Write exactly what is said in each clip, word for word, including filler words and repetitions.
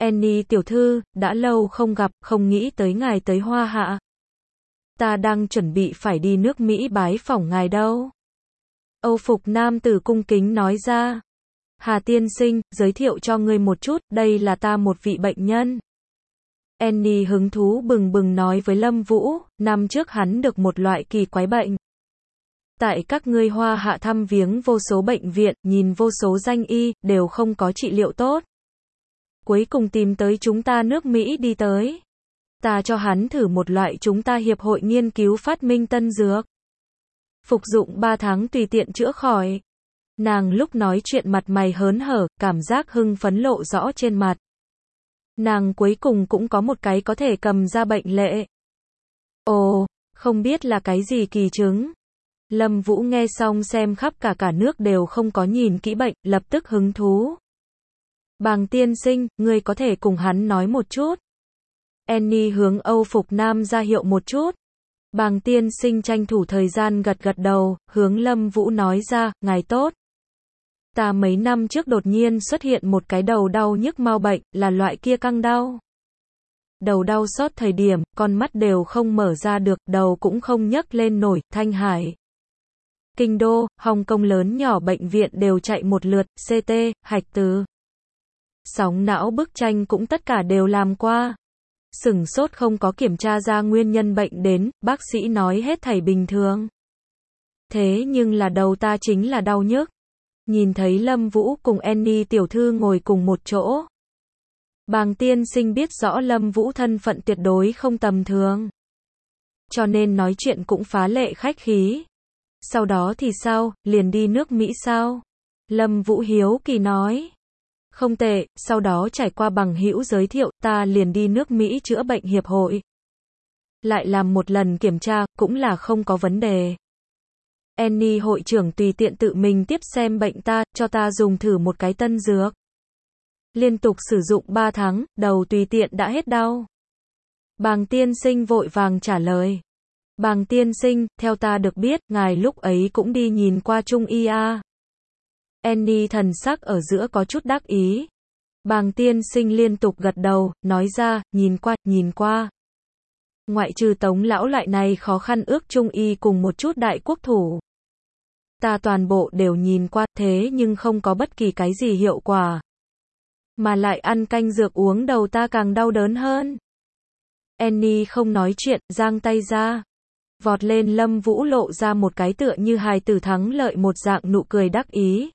Annie tiểu thư, đã lâu không gặp, không nghĩ tới ngài tới Hoa Hạ. Ta đang chuẩn bị phải đi nước Mỹ bái phỏng ngài đâu. Âu phục nam tử cung kính nói ra. Hà tiên sinh, giới thiệu cho ngươi một chút, đây là ta một vị bệnh nhân. Annie hứng thú bừng bừng nói với Lâm Vũ, năm trước hắn được một loại kỳ quái bệnh. Tại các ngươi Hoa Hạ thăm viếng vô số bệnh viện, nhìn vô số danh y, đều không có trị liệu tốt. Cuối cùng tìm tới chúng ta nước Mỹ đi tới. Ta cho hắn thử một loại chúng ta hiệp hội nghiên cứu phát minh tân dược. Phục dụng ba tháng tùy tiện chữa khỏi. Nàng lúc nói chuyện mặt mày hớn hở, cảm giác hưng phấn lộ rõ trên mặt. Nàng cuối cùng cũng có một cái có thể cầm ra bệnh lệ. Ồ, không biết là cái gì kỳ chứng. Lâm Vũ nghe xong xem khắp cả cả nước đều không có nhìn kỹ bệnh, lập tức hứng thú. Bàng tiên sinh, ngươi có thể cùng hắn nói một chút. Annie hướng Âu phục nam ra hiệu một chút. Bàng tiên sinh tranh thủ thời gian gật gật đầu, hướng Lâm Vũ nói ra, ngài tốt. Ta mấy năm trước đột nhiên xuất hiện một cái đầu đau nhức mau bệnh, là loại kia căng đau. Đầu đau xót thời điểm, con mắt đều không mở ra được, đầu cũng không nhấc lên nổi, Thanh Hải. Kinh đô, Hồng Kông lớn nhỏ bệnh viện đều chạy một lượt, xê tê, hạch từ. Sóng não bức tranh cũng tất cả đều làm qua. Sửng sốt không có kiểm tra ra nguyên nhân bệnh đến, bác sĩ nói hết thảy bình thường. Thế nhưng là đầu ta chính là đau nhức. Nhìn thấy Lâm Vũ cùng Annie tiểu thư ngồi cùng một chỗ. Bàng tiên sinh biết rõ Lâm Vũ thân phận tuyệt đối không tầm thường. Cho nên nói chuyện cũng phá lệ khách khí. Sau đó thì sao, liền đi nước Mỹ sao? Lâm Vũ hiếu kỳ nói. Không tệ, sau đó trải qua bằng hữu giới thiệu, ta liền đi nước Mỹ chữa bệnh hiệp hội. Lại làm một lần kiểm tra, cũng là không có vấn đề. Annie hội trưởng tùy tiện tự mình tiếp xem bệnh ta, cho ta dùng thử một cái tân dược. Liên tục sử dụng ba tháng, đầu tùy tiện đã hết đau. Bàng tiên sinh vội vàng trả lời. Bàng tiên sinh, theo ta được biết, ngài lúc ấy cũng đi nhìn qua Trung y a. Annie thần sắc ở giữa có chút đắc ý. Bàng tiên sinh liên tục gật đầu, nói ra, nhìn qua, nhìn qua. Ngoại trừ Tống lão loại này khó khăn ước Trung y cùng một chút đại quốc thủ. Ta toàn bộ đều nhìn qua, thế nhưng không có bất kỳ cái gì hiệu quả. Mà lại ăn canh dược uống đầu ta càng đau đớn hơn. Annie không nói chuyện, giang tay ra. Vọt lên Lâm Vũ lộ ra một cái tựa như hài tử thắng lợi một dạng nụ cười đắc ý.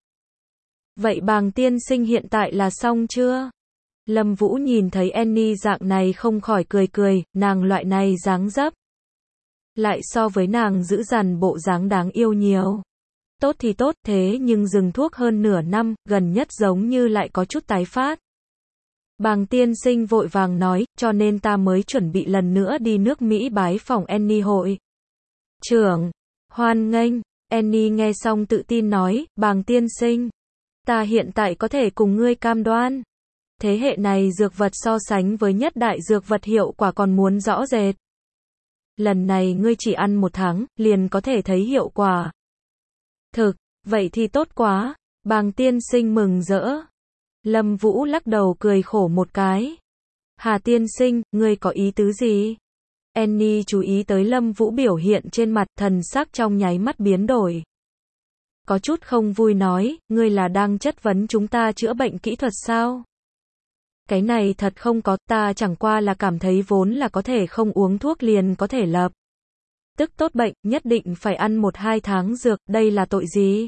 Vậy Bàng tiên sinh hiện tại là xong chưa? Lâm Vũ nhìn thấy Annie dạng này không khỏi cười cười, nàng loại này dáng dấp. Lại so với nàng giữ dằn bộ dáng đáng yêu nhiều. Tốt thì tốt, thế nhưng dừng thuốc hơn nửa năm, gần nhất giống như lại có chút tái phát. Bàng tiên sinh vội vàng nói, cho nên ta mới chuẩn bị lần nữa đi nước Mỹ bái phỏng Annie hội. Trưởng, hoan nghênh. Annie nghe xong tự tin nói, Bàng tiên sinh. Ta hiện tại có thể cùng ngươi cam đoan. Thế hệ này dược vật so sánh với nhất đại dược vật hiệu quả còn muốn rõ rệt. Lần này ngươi chỉ ăn một tháng, liền có thể thấy hiệu quả. Thực, vậy thì tốt quá. Bàng tiên sinh mừng rỡ. Lâm Vũ lắc đầu cười khổ một cái. Hà tiên sinh, ngươi có ý tứ gì? Annie chú ý tới Lâm Vũ biểu hiện trên mặt, thần sắc trong nháy mắt biến đổi. Có chút không vui nói, ngươi là đang chất vấn chúng ta chữa bệnh kỹ thuật sao? Cái này thật không có, ta chẳng qua là cảm thấy vốn là có thể không uống thuốc liền có thể lập tức tốt bệnh, nhất định phải ăn một hai tháng dược, đây là tội gì?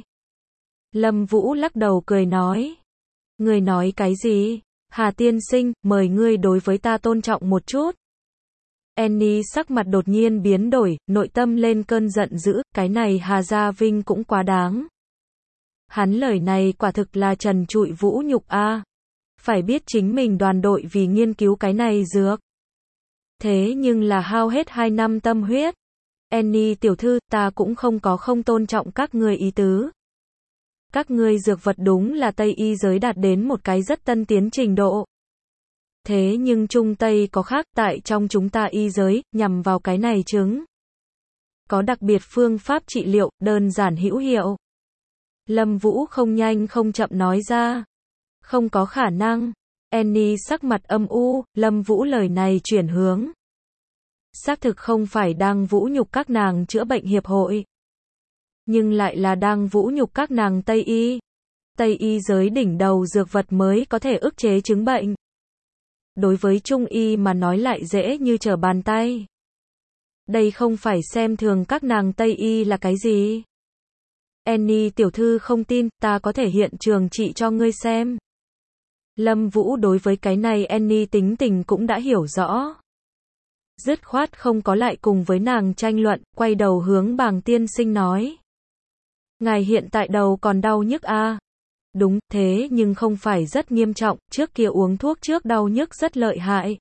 Lâm Vũ lắc đầu cười nói. Ngươi nói cái gì? Hà tiên sinh, mời ngươi đối với ta tôn trọng một chút. Annie sắc mặt đột nhiên biến đổi, nội tâm lên cơn giận dữ, cái này Hà Gia Vinh cũng quá đáng. Hắn lời này quả thực là trần trụi vũ nhục a. Phải biết chính mình đoàn đội vì nghiên cứu cái này dược. Thế nhưng là hao hết hai năm tâm huyết. Annie tiểu thư, ta cũng không có không tôn trọng các ngươi ý tứ. Các ngươi dược vật đúng là Tây y giới đạt đến một cái rất tân tiến trình độ. Thế nhưng Trung Tây có khác, tại trong chúng ta y giới, nhằm vào cái này chứng. Có đặc biệt phương pháp trị liệu, đơn giản hữu hiệu. Lâm Vũ không nhanh không chậm nói ra. Không có khả năng. Annie sắc mặt âm u, Lâm Vũ lời này chuyển hướng. Xác thực không phải đang vũ nhục các nàng chữa bệnh hiệp hội, nhưng lại là đang vũ nhục các nàng Tây y. Tây y giới đỉnh đầu dược vật mới có thể ức chế chứng bệnh. Đối với Trung y mà nói lại dễ như trở bàn tay. Đây không phải xem thường các nàng Tây y là cái gì. Annie tiểu thư không tin, ta có thể hiện trường trị cho ngươi xem. Lâm Vũ đối với cái này Annie tính tình cũng đã hiểu rõ. Dứt khoát không có lại cùng với nàng tranh luận, quay đầu hướng Bàng tiên sinh nói. Ngài hiện tại đầu còn đau nhức à? Đúng, thế nhưng không phải rất nghiêm trọng, trước kia uống thuốc trước đau nhức rất lợi hại.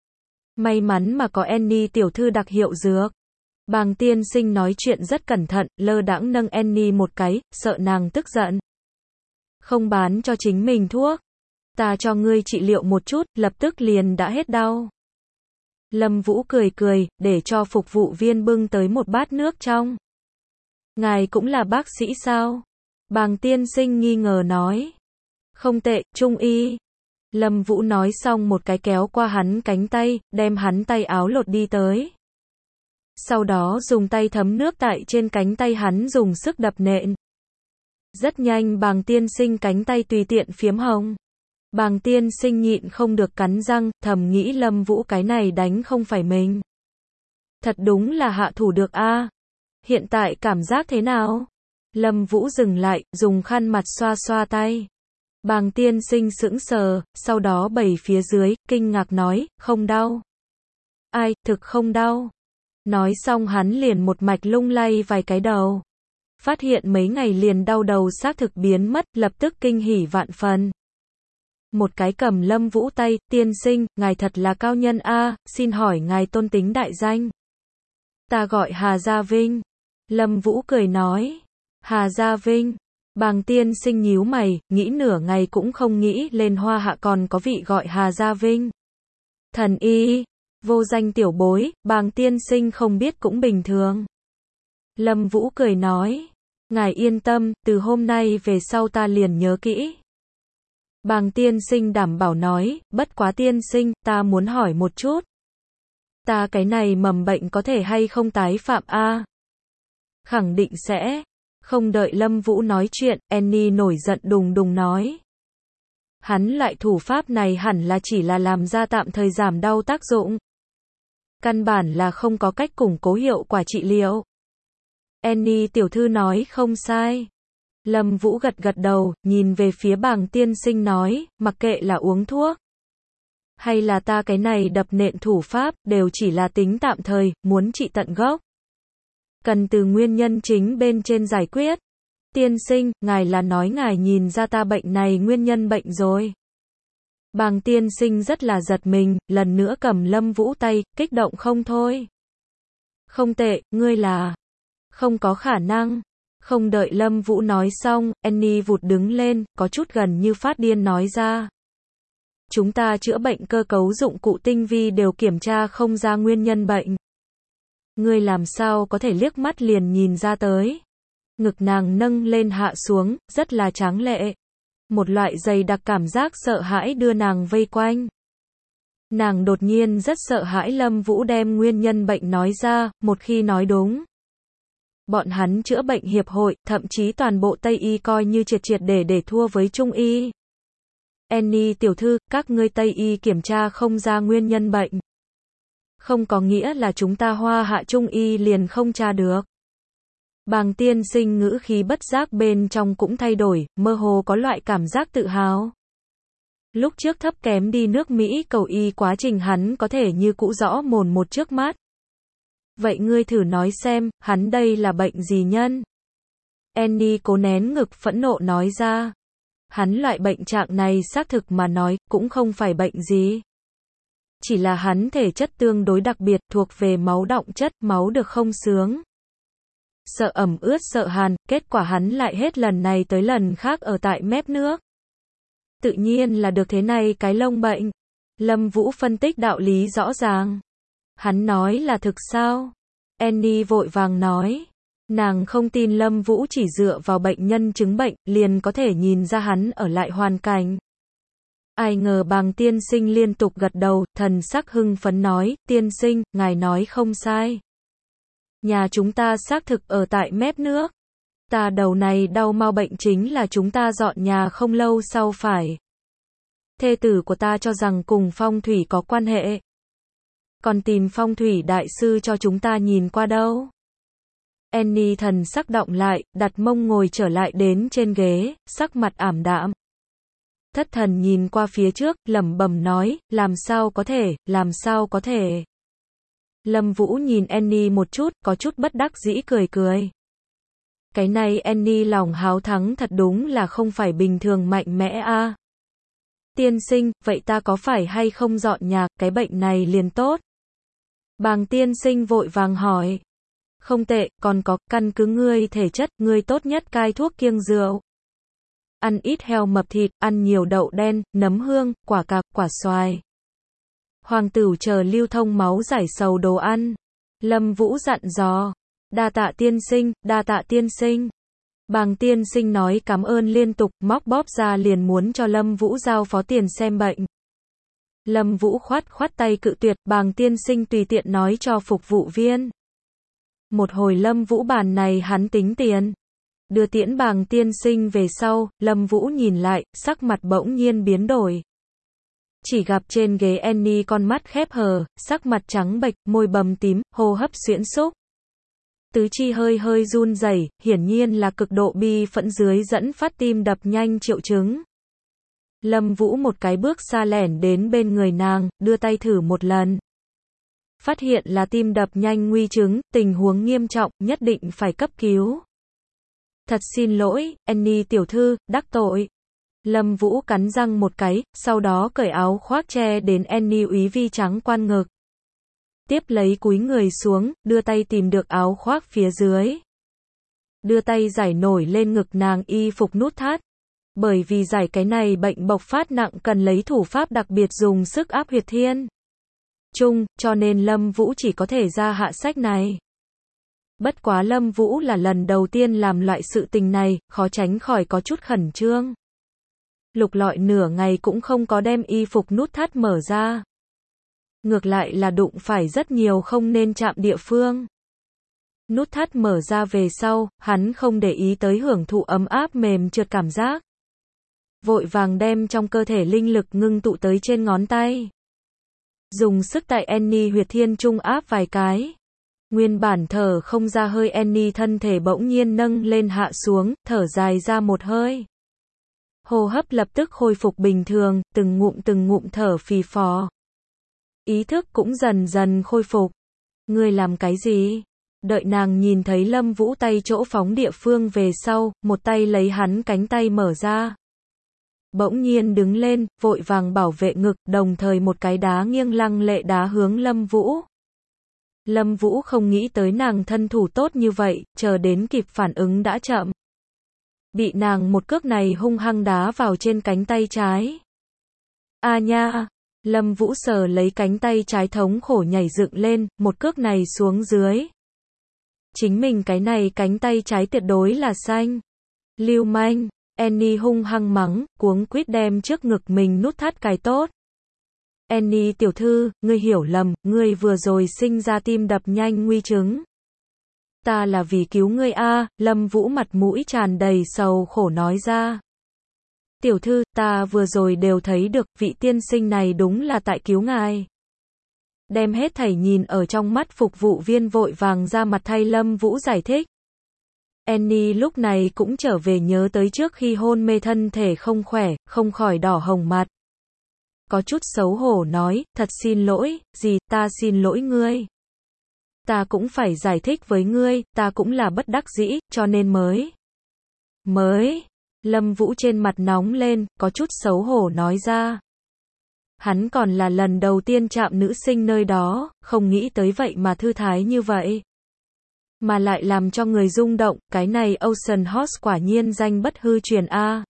May mắn mà có Annie tiểu thư đặc hiệu dược. Bàng tiên sinh nói chuyện rất cẩn thận, lơ đãng nâng Annie một cái, sợ nàng tức giận. Không bán cho chính mình thuốc. Ta cho ngươi trị liệu một chút, lập tức liền đã hết đau. Lâm Vũ cười cười, để cho phục vụ viên bưng tới một bát nước trong. Ngài cũng là bác sĩ sao? Bàng tiên sinh nghi ngờ nói. Không tệ, Trung y. Lâm Vũ nói xong một cái kéo qua hắn cánh tay, đem hắn tay áo lột đi tới. Sau đó dùng tay thấm nước tại trên cánh tay hắn dùng sức đập nện. Rất nhanh Bàng tiên sinh cánh tay tùy tiện phiếm hồng. Bàng tiên sinh nhịn không được cắn răng, thầm nghĩ Lâm Vũ cái này đánh không phải mình. Thật đúng là hạ thủ được a. Hiện tại cảm giác thế nào? Lâm Vũ dừng lại, dùng khăn mặt xoa xoa tay. Bàng tiên sinh sững sờ, sau đó bẩy phía dưới, kinh ngạc nói, không đau. Ai, thực không đau. Nói xong hắn liền một mạch lung lay vài cái đầu. Phát hiện mấy ngày liền đau đầu xác thực biến mất, lập tức kinh hỉ vạn phần. Một cái cầm Lâm Vũ tay, tiên sinh, ngài thật là cao nhân a, xin hỏi ngài tôn tính đại danh. Ta gọi Hà Gia Vinh. Lâm Vũ cười nói. Hà Gia Vinh. Bàng tiên sinh nhíu mày, nghĩ nửa ngày cũng không nghĩ lên Hoa Hạ còn có vị gọi Hà Gia Vinh. Thần y, vô danh tiểu bối, Bàng tiên sinh không biết cũng bình thường. Lâm Vũ cười nói. Ngài yên tâm, từ hôm nay về sau ta liền nhớ kỹ. Bàng tiên sinh đảm bảo nói, bất quá tiên sinh, ta muốn hỏi một chút. Ta cái này mầm bệnh có thể hay không tái phạm a? Khẳng định sẽ. Không đợi Lâm Vũ nói chuyện, Annie nổi giận đùng đùng nói. Hắn loại thủ pháp này hẳn là chỉ là làm ra tạm thời giảm đau tác dụng. Căn bản là không có cách củng cố hiệu quả trị liệu. Annie tiểu thư nói không sai. Lâm Vũ gật gật đầu, nhìn về phía Bàng tiên sinh nói, mặc kệ là uống thuốc, hay là ta cái này đập nện thủ pháp, đều chỉ là tính tạm thời, muốn trị tận gốc. Cần từ nguyên nhân chính bên trên giải quyết. Tiên sinh, ngài là nói ngài nhìn ra ta bệnh này nguyên nhân bệnh rồi. Bàng tiên sinh rất là giật mình, lần nữa cầm Lâm Vũ tay, kích động không thôi. Không tệ, ngươi là... Không có khả năng. Không đợi Lâm Vũ nói xong, Annie vụt đứng lên, có chút gần như phát điên nói ra. Chúng ta chữa bệnh cơ cấu dụng cụ tinh vi đều kiểm tra không ra nguyên nhân bệnh. Ngươi làm sao có thể liếc mắt liền nhìn ra tới. Ngực nàng nâng lên hạ xuống, rất là tráng lệ. Một loại dày đặc cảm giác sợ hãi đưa nàng vây quanh. Nàng đột nhiên rất sợ hãi Lâm Vũ đem nguyên nhân bệnh nói ra, một khi nói đúng. Bọn hắn chữa bệnh hiệp hội, thậm chí toàn bộ Tây y coi như triệt triệt để để thua với Trung y. Annie tiểu thư, các ngươi Tây y kiểm tra không ra nguyên nhân bệnh. Không có nghĩa là chúng ta Hoa Hạ Trung y liền không tra được. Bàng tiên sinh ngữ khí bất giác bên trong cũng thay đổi, mơ hồ có loại cảm giác tự hào. Lúc trước thấp kém đi nước Mỹ cầu y quá trình hắn có thể như cũ rõ mồn một trước mắt. Vậy ngươi thử nói xem, hắn đây là bệnh gì nhân? Annie cố nén ngực phẫn nộ nói ra. Hắn loại bệnh trạng này xác thực mà nói, cũng không phải bệnh gì. Chỉ là hắn thể chất tương đối đặc biệt, thuộc về máu đọng chất, máu được không sướng. Sợ ẩm ướt sợ hàn, kết quả hắn lại hết lần này tới lần khác ở tại mép nước. Tự nhiên là được thế này cái lông bệnh. Lâm Vũ phân tích đạo lý rõ ràng. Hắn nói là thực sao? Annie vội vàng nói. Nàng không tin Lâm Vũ chỉ dựa vào bệnh nhân chứng bệnh, liền có thể nhìn ra hắn ở lại hoàn cảnh. Ai ngờ bàng tiên sinh liên tục gật đầu, thần sắc hưng phấn nói, tiên sinh, ngài nói không sai. Nhà chúng ta xác thực ở tại mép nước. Ta đầu này đau mau bệnh chính là chúng ta dọn nhà không lâu sau phải. Thê tử của ta cho rằng cùng phong thủy có quan hệ. Còn tìm phong thủy đại sư cho chúng ta nhìn qua đâu. Annie thần sắc động lại, đặt mông ngồi trở lại đến trên ghế, sắc mặt ảm đạm. Thất thần nhìn qua phía trước, lẩm bẩm nói, làm sao có thể, làm sao có thể. Lâm Vũ nhìn Annie một chút, có chút bất đắc dĩ cười cười. Cái này Annie lòng háo thắng thật đúng là không phải bình thường mạnh mẽ a. À. Tiên sinh, vậy ta có phải hay không dọn nhà, cái bệnh này liền tốt? Bàng tiên sinh vội vàng hỏi. Không tệ, còn có, căn cứ ngươi thể chất, ngươi tốt nhất cai thuốc kiêng rượu. Ăn ít heo mập thịt, ăn nhiều đậu đen, nấm hương, quả cạp, quả xoài. Hoàng tử chờ lưu thông máu giải sầu đồ ăn. Lâm Vũ dặn dò. Đa tạ tiên sinh, đa tạ tiên sinh. Bàng tiên sinh nói cảm ơn liên tục, móc bóp ra liền muốn cho Lâm Vũ giao phó tiền xem bệnh. Lâm Vũ khoát khoát tay cự tuyệt, bàng tiên sinh tùy tiện nói cho phục vụ viên. Một hồi Lâm Vũ bàn này hắn tính tiền. Đưa tiễn bàng tiên sinh về sau, Lâm Vũ nhìn lại, sắc mặt bỗng nhiên biến đổi. Chỉ gặp trên ghế Annie con mắt khép hờ, sắc mặt trắng bệch, môi bầm tím, hô hấp xuyễn xúc. Tứ chi hơi hơi run rẩy, hiển nhiên là cực độ bi phẫn dưới dẫn phát tim đập nhanh triệu chứng. Lâm Vũ một cái bước xa lẻn đến bên người nàng, đưa tay thử một lần. Phát hiện là tim đập nhanh nguy chứng, tình huống nghiêm trọng, nhất định phải cấp cứu. Thật xin lỗi, Annie tiểu thư, đắc tội. Lâm Vũ cắn răng một cái, sau đó cởi áo khoác che đến Annie úy vi trắng quan ngực. Tiếp lấy cúi người xuống, đưa tay tìm được áo khoác phía dưới. Đưa tay giải nổi lên ngực nàng y phục nút thắt. Bởi vì giải cái này bệnh bộc phát nặng cần lấy thủ pháp đặc biệt dùng sức áp huyệt thiên trung, cho nên Lâm Vũ chỉ có thể ra hạ sách này. Bất quá Lâm Vũ là lần đầu tiên làm loại sự tình này, khó tránh khỏi có chút khẩn trương. Lục lọi nửa ngày cũng không có đem y phục nút thắt mở ra. Ngược lại là đụng phải rất nhiều không nên chạm địa phương. Nút thắt mở ra về sau, hắn không để ý tới hưởng thụ ấm áp mềm trượt cảm giác. Vội vàng đem trong cơ thể linh lực ngưng tụ tới trên ngón tay. Dùng sức tại Annie huyệt thiên trung áp vài cái. Nguyên bản thở không ra hơi Annie thân thể bỗng nhiên nâng lên hạ xuống, thở dài ra một hơi. Hô hấp lập tức khôi phục bình thường, từng ngụm từng ngụm thở phì phò. Ý thức cũng dần dần khôi phục. Ngươi làm cái gì? Đợi nàng nhìn thấy Lâm Vũ tay chỗ phóng địa phương về sau, một tay lấy hắn cánh tay mở ra. Bỗng nhiên đứng lên, vội vàng bảo vệ ngực, đồng thời một cái đá nghiêng lăng lệ đá hướng Lâm Vũ. Lâm Vũ không nghĩ tới nàng thân thủ tốt như vậy, chờ đến kịp phản ứng đã chậm. Bị nàng một cước này hung hăng đá vào trên cánh tay trái. A nha! Lâm Vũ sờ lấy cánh tay trái thống khổ nhảy dựng lên, một cước này xuống dưới. Chính mình cái này cánh tay trái tuyệt đối là xanh. Lưu manh! Annie hung hăng mắng, cuống quýt đem trước ngực mình nút thắt cài tốt. Annie tiểu thư, ngươi hiểu lầm, ngươi vừa rồi sinh ra tim đập nhanh nguy chứng. Ta là vì cứu ngươi a, Lâm Vũ mặt mũi tràn đầy sầu khổ nói ra. Tiểu thư, ta vừa rồi đều thấy được, vị tiên sinh này đúng là tại cứu ngài. Đem hết thảy nhìn ở trong mắt phục vụ viên vội vàng ra mặt thay Lâm Vũ giải thích. Annie lúc này cũng trở về nhớ tới trước khi hôn mê thân thể không khỏe, không khỏi đỏ hồng mặt. Có chút xấu hổ nói, thật xin lỗi, gì, ta xin lỗi ngươi. Ta cũng phải giải thích với ngươi, ta cũng là bất đắc dĩ, cho nên mới. Mới, Lâm Vũ trên mặt nóng lên, có chút xấu hổ nói ra. Hắn còn là lần đầu tiên chạm nữ sinh nơi đó, không nghĩ tới vậy mà thư thái như vậy. Mà lại làm cho người rung động, cái này Ocean Horse quả nhiên danh bất hư truyền a.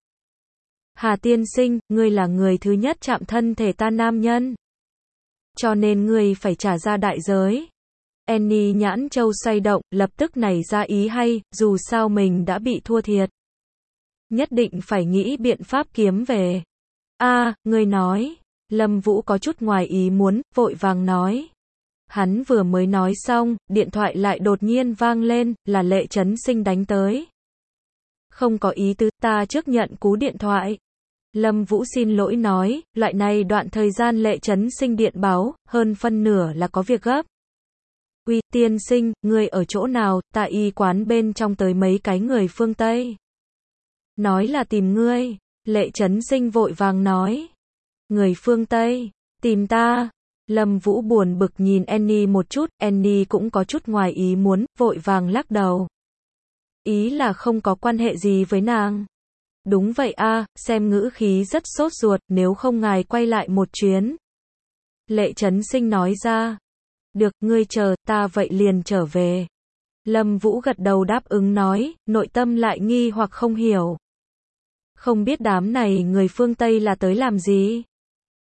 Hà tiên sinh, ngươi là người thứ nhất chạm thân thể ta nam nhân. Cho nên ngươi phải trả ra đại giới. Annie nhãn châu xoay động, lập tức nảy ra ý hay, dù sao mình đã bị thua thiệt. Nhất định phải nghĩ biện pháp kiếm về. A, ngươi nói. Lâm Vũ có chút ngoài ý muốn, vội vàng nói. Hắn vừa mới nói xong, điện thoại lại đột nhiên vang lên, là Lệ Chấn Sinh đánh tới. Không có ý tứ, ta trước nhận cú điện thoại. Lâm Vũ xin lỗi nói, loại này đoạn thời gian Lệ Chấn Sinh điện báo, hơn phân nửa là có việc gấp. Uy, tiên sinh, ngươi ở chỗ nào, ta y quán bên trong tới mấy cái người phương Tây. Nói là tìm ngươi. Lệ Chấn Sinh vội vàng nói. Người phương Tây, tìm ta. Lâm Vũ buồn bực nhìn Annie một chút, Annie cũng có chút ngoài ý muốn, vội vàng lắc đầu. Ý là không có quan hệ gì với nàng. Đúng vậy a, xem ngữ khí rất sốt ruột, nếu không ngài quay lại một chuyến. Lệ Chấn Sinh nói ra. Được, ngươi chờ, ta vậy liền trở về. Lâm Vũ gật đầu đáp ứng nói, nội tâm lại nghi hoặc không hiểu. Không biết đám này người phương Tây là tới làm gì?